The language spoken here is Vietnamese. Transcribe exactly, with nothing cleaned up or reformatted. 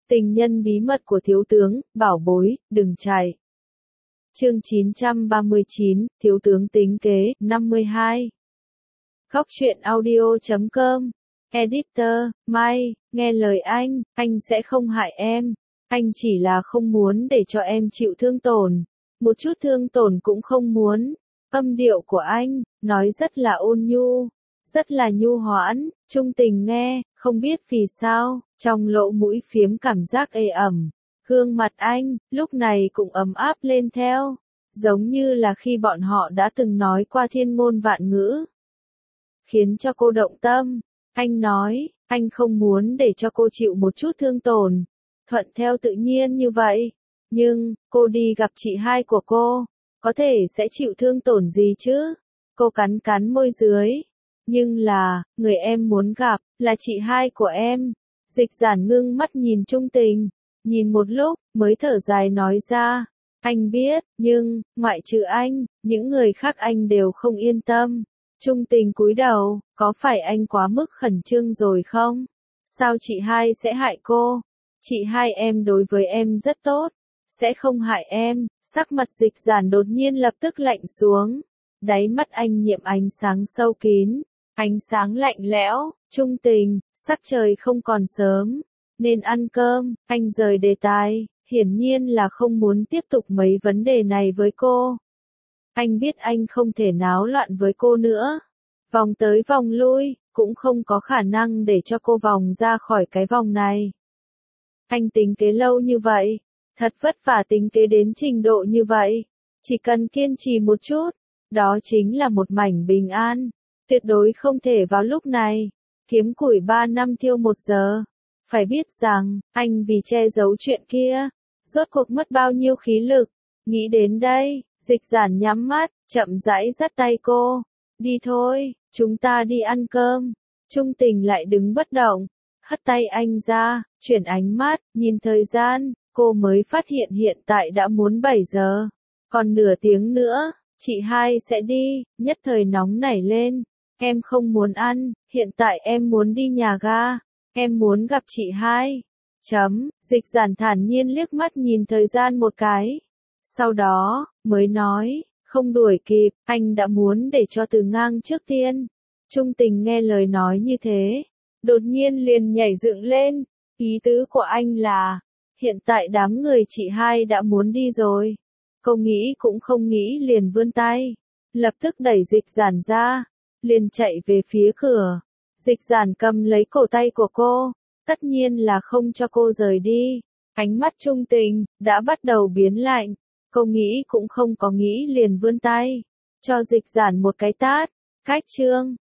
Tình nhân bí mật của thiếu tướng, bảo bối, đừng chạy. Chương chín trăm ba mươi chín, thiếu tướng tính kế, năm mươi hai. Góc truyện audio chấm com. Editor, Mai, nghe lời anh, anh sẽ không hại em. Anh chỉ là không muốn để cho em chịu thương tổn. Một chút thương tổn cũng không muốn. Âm điệu của anh, nói rất là ôn nhu, rất là nhu hoãn, trung tình nghe, không biết vì sao, trong lỗ mũi phiếm cảm giác ê ẩm. Gương mặt anh, lúc này cũng ấm áp lên theo, giống như là khi bọn họ đã từng nói qua thiên ngôn vạn ngữ. Khiến cho cô động tâm, anh nói, anh không muốn để cho cô chịu một chút thương tổn, thuận theo tự nhiên như vậy. Nhưng, cô đi gặp chị hai của cô, có thể sẽ chịu thương tổn gì chứ? Cô cắn cắn môi dưới. Nhưng là, người em muốn gặp, là chị hai của em. Dịch giản ngưng mắt nhìn trung tình, nhìn một lúc, mới thở dài nói ra. Anh biết, nhưng, ngoại trừ anh, những người khác anh đều không yên tâm. Trung tình cúi đầu, có phải anh quá mức khẩn trương rồi không? Sao chị hai sẽ hại cô? Chị hai em đối với em rất tốt, sẽ không hại em. Sắc mặt dịch giản đột nhiên lập tức lạnh xuống. Đáy mắt anh nhiệm ánh sáng sâu kín, ánh sáng lạnh lẽo. Trung tình, sắc trời không còn sớm, nên ăn cơm. Anh rời đề tài, hiển nhiên là không muốn tiếp tục mấy vấn đề này với cô. Anh biết anh không thể náo loạn với cô nữa. Vòng tới vòng lui, cũng không có khả năng để cho cô vòng ra khỏi cái vòng này. Anh tính kế lâu như vậy, thật vất vả tính kế đến trình độ như vậy. Chỉ cần kiên trì một chút, đó chính là một mảnh bình an. Tuyệt đối không thể vào lúc này, kiếm củi ba năm thiêu một giờ. Phải biết rằng, anh vì che giấu chuyện kia, rốt cuộc mất bao nhiêu khí lực. Nghĩ đến đây, dịch giản nhắm mắt, chậm rãi dắt tay cô. Đi thôi, chúng ta đi ăn cơm. Trung tình lại đứng bất động, hất tay anh ra, chuyển ánh mắt, nhìn thời gian, cô mới phát hiện hiện tại đã muốn bảy giờ. Còn nửa tiếng nữa, chị hai sẽ đi, nhất thời nóng nảy lên. Em không muốn ăn, hiện tại em muốn đi nhà ga. Em muốn gặp chị hai. Chấm, dịch giản thản nhiên liếc mắt nhìn thời gian một cái. Sau đó, mới nói, không đuổi kịp, anh đã muốn để cho Từ Ngang trước tiên. Trung tình nghe lời nói như thế, đột nhiên liền nhảy dựng lên. Ý tứ của anh là, hiện tại đám người chị hai đã muốn đi rồi. Cô nghĩ cũng không nghĩ liền vươn tay, lập tức đẩy dịch giản ra, liền chạy về phía cửa. Dịch giản cầm lấy cổ tay của cô, tất nhiên là không cho cô rời đi. Ánh mắt trung tình, đã bắt đầu biến lạnh. Cô nghĩ cũng không có nghĩ liền vươn tay, cho dịch giản một cái tát. Cách chương,